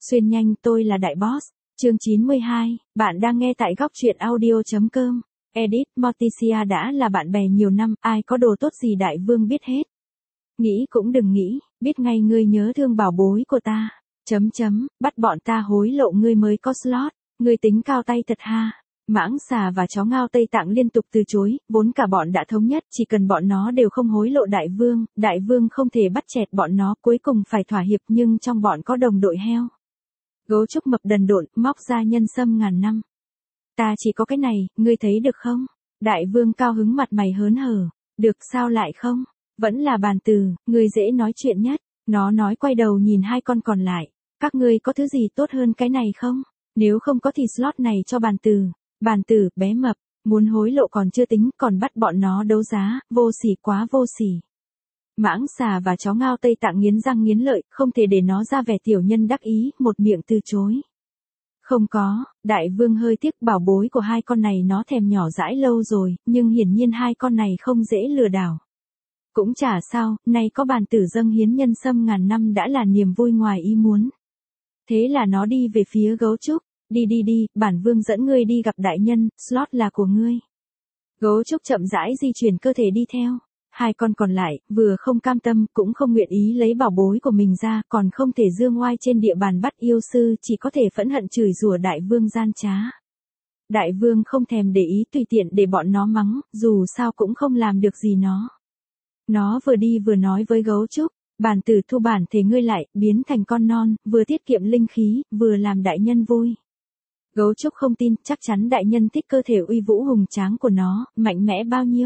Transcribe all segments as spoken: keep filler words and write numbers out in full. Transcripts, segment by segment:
Xuyên nhanh tôi là đại boss. Chương chín mươi hai, bạn đang nghe tại góc truyện audio.com. Edith Morticia đã là bạn bè nhiều năm, ai có đồ tốt gì đại vương biết hết. Nghĩ cũng đừng nghĩ, biết ngay ngươi nhớ thương bảo bối của ta. Chấm chấm, bắt bọn ta hối lộ ngươi mới có slot, ngươi tính cao tay thật ha. Mãng xà và chó ngao Tây Tạng liên tục từ chối, vốn cả bọn đã thống nhất, chỉ cần bọn nó đều không hối lộ đại vương, đại vương không thể bắt chẹt bọn nó, cuối cùng phải thỏa hiệp, nhưng trong bọn có đồng đội heo. Gấu trúc mập đần độn, móc ra nhân sâm ngàn năm. Ta chỉ có cái này, ngươi thấy được không? Đại vương cao hứng mặt mày hớn hở. Được sao lại không? Vẫn là bàn từ, ngươi dễ nói chuyện nhất. Nó nói quay đầu nhìn hai con còn lại. Các ngươi có thứ gì tốt hơn cái này không? Nếu không có thì slot này cho bàn từ. Bàn từ, bé mập, muốn hối lộ còn chưa tính, còn bắt bọn nó đấu giá, vô sỉ quá vô sỉ. Mãng xà và chó ngao Tây Tạng nghiến răng nghiến lợi, không thể để nó ra vẻ tiểu nhân đắc ý, một miệng từ chối. Không có, đại vương hơi tiếc bảo bối của hai con này nó thèm nhỏ dãi lâu rồi, nhưng hiển nhiên hai con này không dễ lừa đảo. Cũng chả sao, nay có bàn tử dâng hiến nhân sâm ngàn năm đã là niềm vui ngoài ý muốn. Thế là nó đi về phía gấu trúc, đi đi đi, bản vương dẫn ngươi đi gặp đại nhân, slot là của ngươi. Gấu trúc chậm rãi di chuyển cơ thể đi theo. Hai con còn lại, vừa không cam tâm, cũng không nguyện ý lấy bảo bối của mình ra, còn không thể dương oai trên địa bàn bắt yêu sư, chỉ có thể phẫn hận chửi rủa đại vương gian trá. Đại vương không thèm để ý, tùy tiện để bọn nó mắng, dù sao cũng không làm được gì nó. Nó vừa đi vừa nói với gấu trúc, bản tử thu bản thể ngươi lại, biến thành con non, vừa tiết kiệm linh khí, vừa làm đại nhân vui. Gấu trúc không tin, chắc chắn đại nhân thích cơ thể uy vũ hùng tráng của nó, mạnh mẽ bao nhiêu.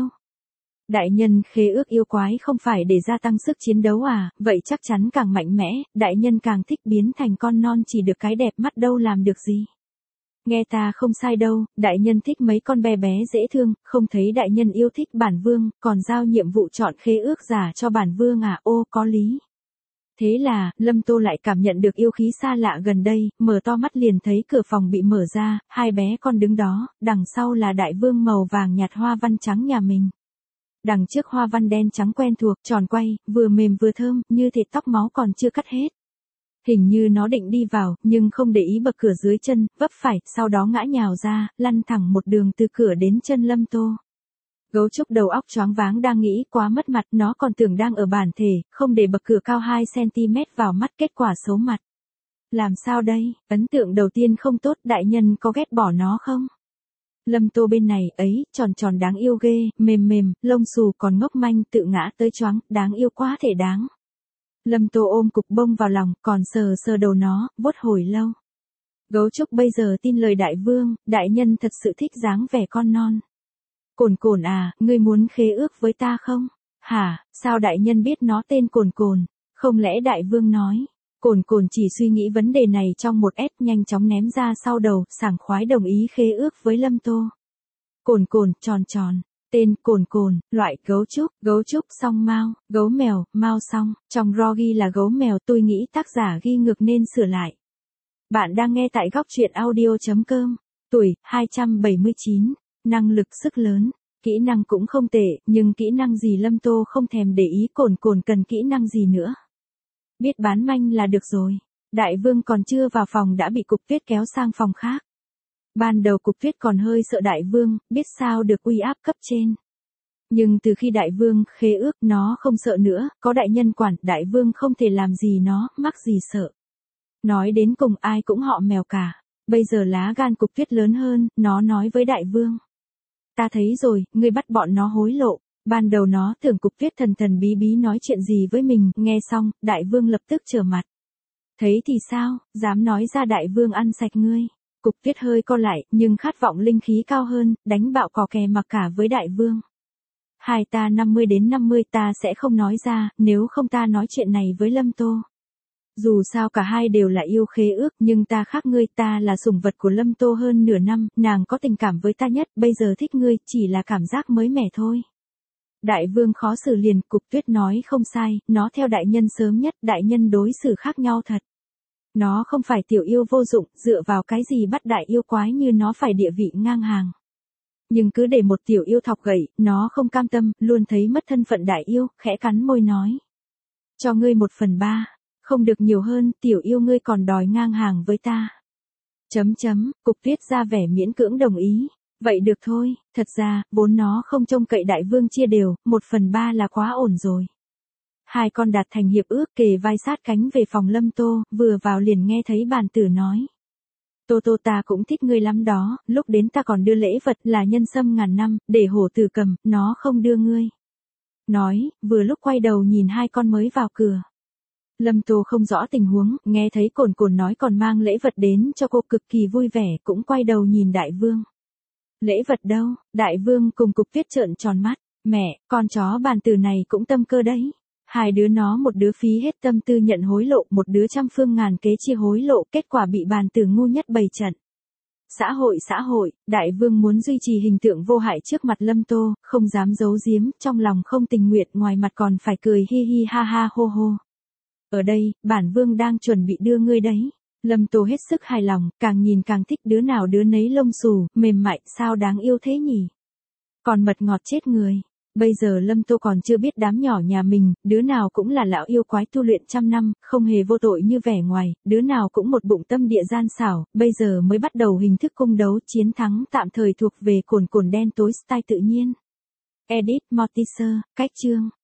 Đại nhân khế ước yêu quái không phải để gia tăng sức chiến đấu à, vậy chắc chắn càng mạnh mẽ, đại nhân càng thích biến thành con non chỉ được cái đẹp mắt đâu làm được gì. Nghe ta không sai đâu, đại nhân thích mấy con bé bé dễ thương, không thấy đại nhân yêu thích bản vương, còn giao nhiệm vụ chọn khế ước giả cho bản vương à, ô có lý. Thế là, Lâm Tô lại cảm nhận được yêu khí xa lạ gần đây, mở to mắt liền thấy cửa phòng bị mở ra, hai bé con đứng đó, đằng sau là đại vương màu vàng nhạt hoa văn trắng nhà mình. Đằng trước hoa văn đen trắng quen thuộc, tròn quay, vừa mềm vừa thơm, như thịt tóc máu còn chưa cắt hết. Hình như nó định đi vào, nhưng không để ý bậc cửa dưới chân, vấp phải, sau đó ngã nhào ra, lăn thẳng một đường từ cửa đến chân Lâm Tô. Gấu trúc đầu óc choáng váng đang nghĩ quá mất mặt, nó còn tưởng đang ở bản thể, không để bậc cửa cao hai xăng ti mét vào mắt, kết quả xấu mặt. Làm sao đây, ấn tượng đầu tiên không tốt, đại nhân có ghét bỏ nó không? Lâm Tô bên này, ấy, tròn tròn đáng yêu ghê, mềm mềm, lông xù còn ngốc manh, tự ngã tới choáng, đáng yêu quá thể đáng. Lâm Tô ôm cục bông vào lòng, còn sờ sờ đầu nó, vuốt hồi lâu. Gấu trúc bây giờ tin lời đại vương, đại nhân thật sự thích dáng vẻ con non. Cồn cồn à, ngươi muốn khế ước với ta không? Hả, sao đại nhân biết nó tên cồn cồn? Không lẽ đại vương nói? Cồn cồn chỉ suy nghĩ vấn đề này trong một ép nhanh chóng ném ra sau đầu, sảng khoái đồng ý khế ước với Lâm Tô. Cồn cồn, tròn tròn, tên cồn cồn, loại gấu trúc, gấu trúc song mao, gấu mèo, mao song, trong ro ghi là gấu mèo, tôi nghĩ tác giả ghi ngược nên sửa lại. Bạn đang nghe tại góc truyện audio.com, tuổi, hai trăm bảy mươi chín, năng lực sức lớn, kỹ năng cũng không tệ, nhưng kỹ năng gì Lâm Tô không thèm để ý, cồn cồn cần kỹ năng gì nữa. Biết bán manh là được rồi. Đại vương còn chưa vào phòng đã bị Cục Tuyết kéo sang phòng khác. Ban đầu Cục Tuyết còn hơi sợ đại vương, biết sao được uy áp cấp trên. Nhưng từ khi đại vương khế ước nó không sợ nữa, có đại nhân quản, đại vương không thể làm gì nó, mắc gì sợ. Nói đến cùng ai cũng họ mèo cả. Bây giờ lá gan Cục Tuyết lớn hơn, nó nói với đại vương. Ta thấy rồi, ngươi bắt bọn nó hối lộ. Ban đầu nó tưởng Cục Tuyết thần thần bí bí nói chuyện gì với mình, nghe xong, đại vương lập tức trở mặt. Thấy thì sao, dám nói ra đại vương ăn sạch ngươi. Cục Tuyết hơi co lại, nhưng khát vọng linh khí cao hơn, đánh bạo cò kè mặc cả với đại vương. Hai ta năm mươi đến năm mươi ta sẽ không nói ra, nếu không ta nói chuyện này với Lâm Tô. Dù sao cả hai đều là yêu khế ước, nhưng ta khác ngươi, ta là sủng vật của Lâm Tô hơn nửa năm, nàng có tình cảm với ta nhất, bây giờ thích ngươi, chỉ là cảm giác mới mẻ thôi. Đại vương khó xử liền, Cục Tuyết nói không sai, nó theo đại nhân sớm nhất, đại nhân đối xử khác nhau thật. Nó không phải tiểu yêu vô dụng, dựa vào cái gì bắt đại yêu quái như nó phải địa vị ngang hàng. Nhưng cứ để một tiểu yêu thọc gậy, nó không cam tâm, luôn thấy mất thân phận đại yêu, khẽ cắn môi nói. Cho ngươi một phần ba. Không được nhiều hơn, tiểu yêu ngươi còn đòi ngang hàng với ta. Chấm chấm, Cục Tuyết ra vẻ miễn cưỡng đồng ý. Vậy được thôi, thật ra, vốn nó không trông cậy đại vương chia đều, một phần ba là quá ổn rồi. Hai con đạt thành hiệp ước kề vai sát cánh về phòng Lâm Tô, vừa vào liền nghe thấy bàn tử nói. Tô Tô ta cũng thích ngươi lắm đó, lúc đến ta còn đưa lễ vật là nhân sâm ngàn năm, để hổ tử cầm, nó không đưa ngươi. Nói, vừa lúc quay đầu nhìn hai con mới vào cửa. Lâm Tô không rõ tình huống, nghe thấy Cồn Cồn nói còn mang lễ vật đến cho cô cực kỳ vui vẻ, cũng quay đầu nhìn đại vương. Lễ vật đâu? Đại vương cùng Cục Tuyết trợn tròn mắt. Mẹ, con chó bàn tử này cũng tâm cơ đấy. Hai đứa nó một đứa phí hết tâm tư nhận hối lộ, một đứa trăm phương ngàn kế chia hối lộ, kết quả bị bàn tử ngu nhất bày trận. Xã hội xã hội, đại vương muốn duy trì hình tượng vô hại trước mặt Lâm Tô, không dám giấu giếm, trong lòng không tình nguyện, ngoài mặt còn phải cười hi hi ha ha hô hô. Ở đây, bản vương đang chuẩn bị đưa ngươi đấy. Lâm Tô hết sức hài lòng, càng nhìn càng thích, đứa nào đứa nấy lông xù, mềm mại, sao đáng yêu thế nhỉ? Còn mật ngọt chết người. Bây giờ Lâm Tô còn chưa biết đám nhỏ nhà mình, đứa nào cũng là lão yêu quái tu luyện trăm năm, không hề vô tội như vẻ ngoài, đứa nào cũng một bụng tâm địa gian xảo, bây giờ mới bắt đầu hình thức cung đấu, chiến thắng tạm thời thuộc về Cồn Cồn đen tối style tự nhiên. Edit Mortimer, cách chương.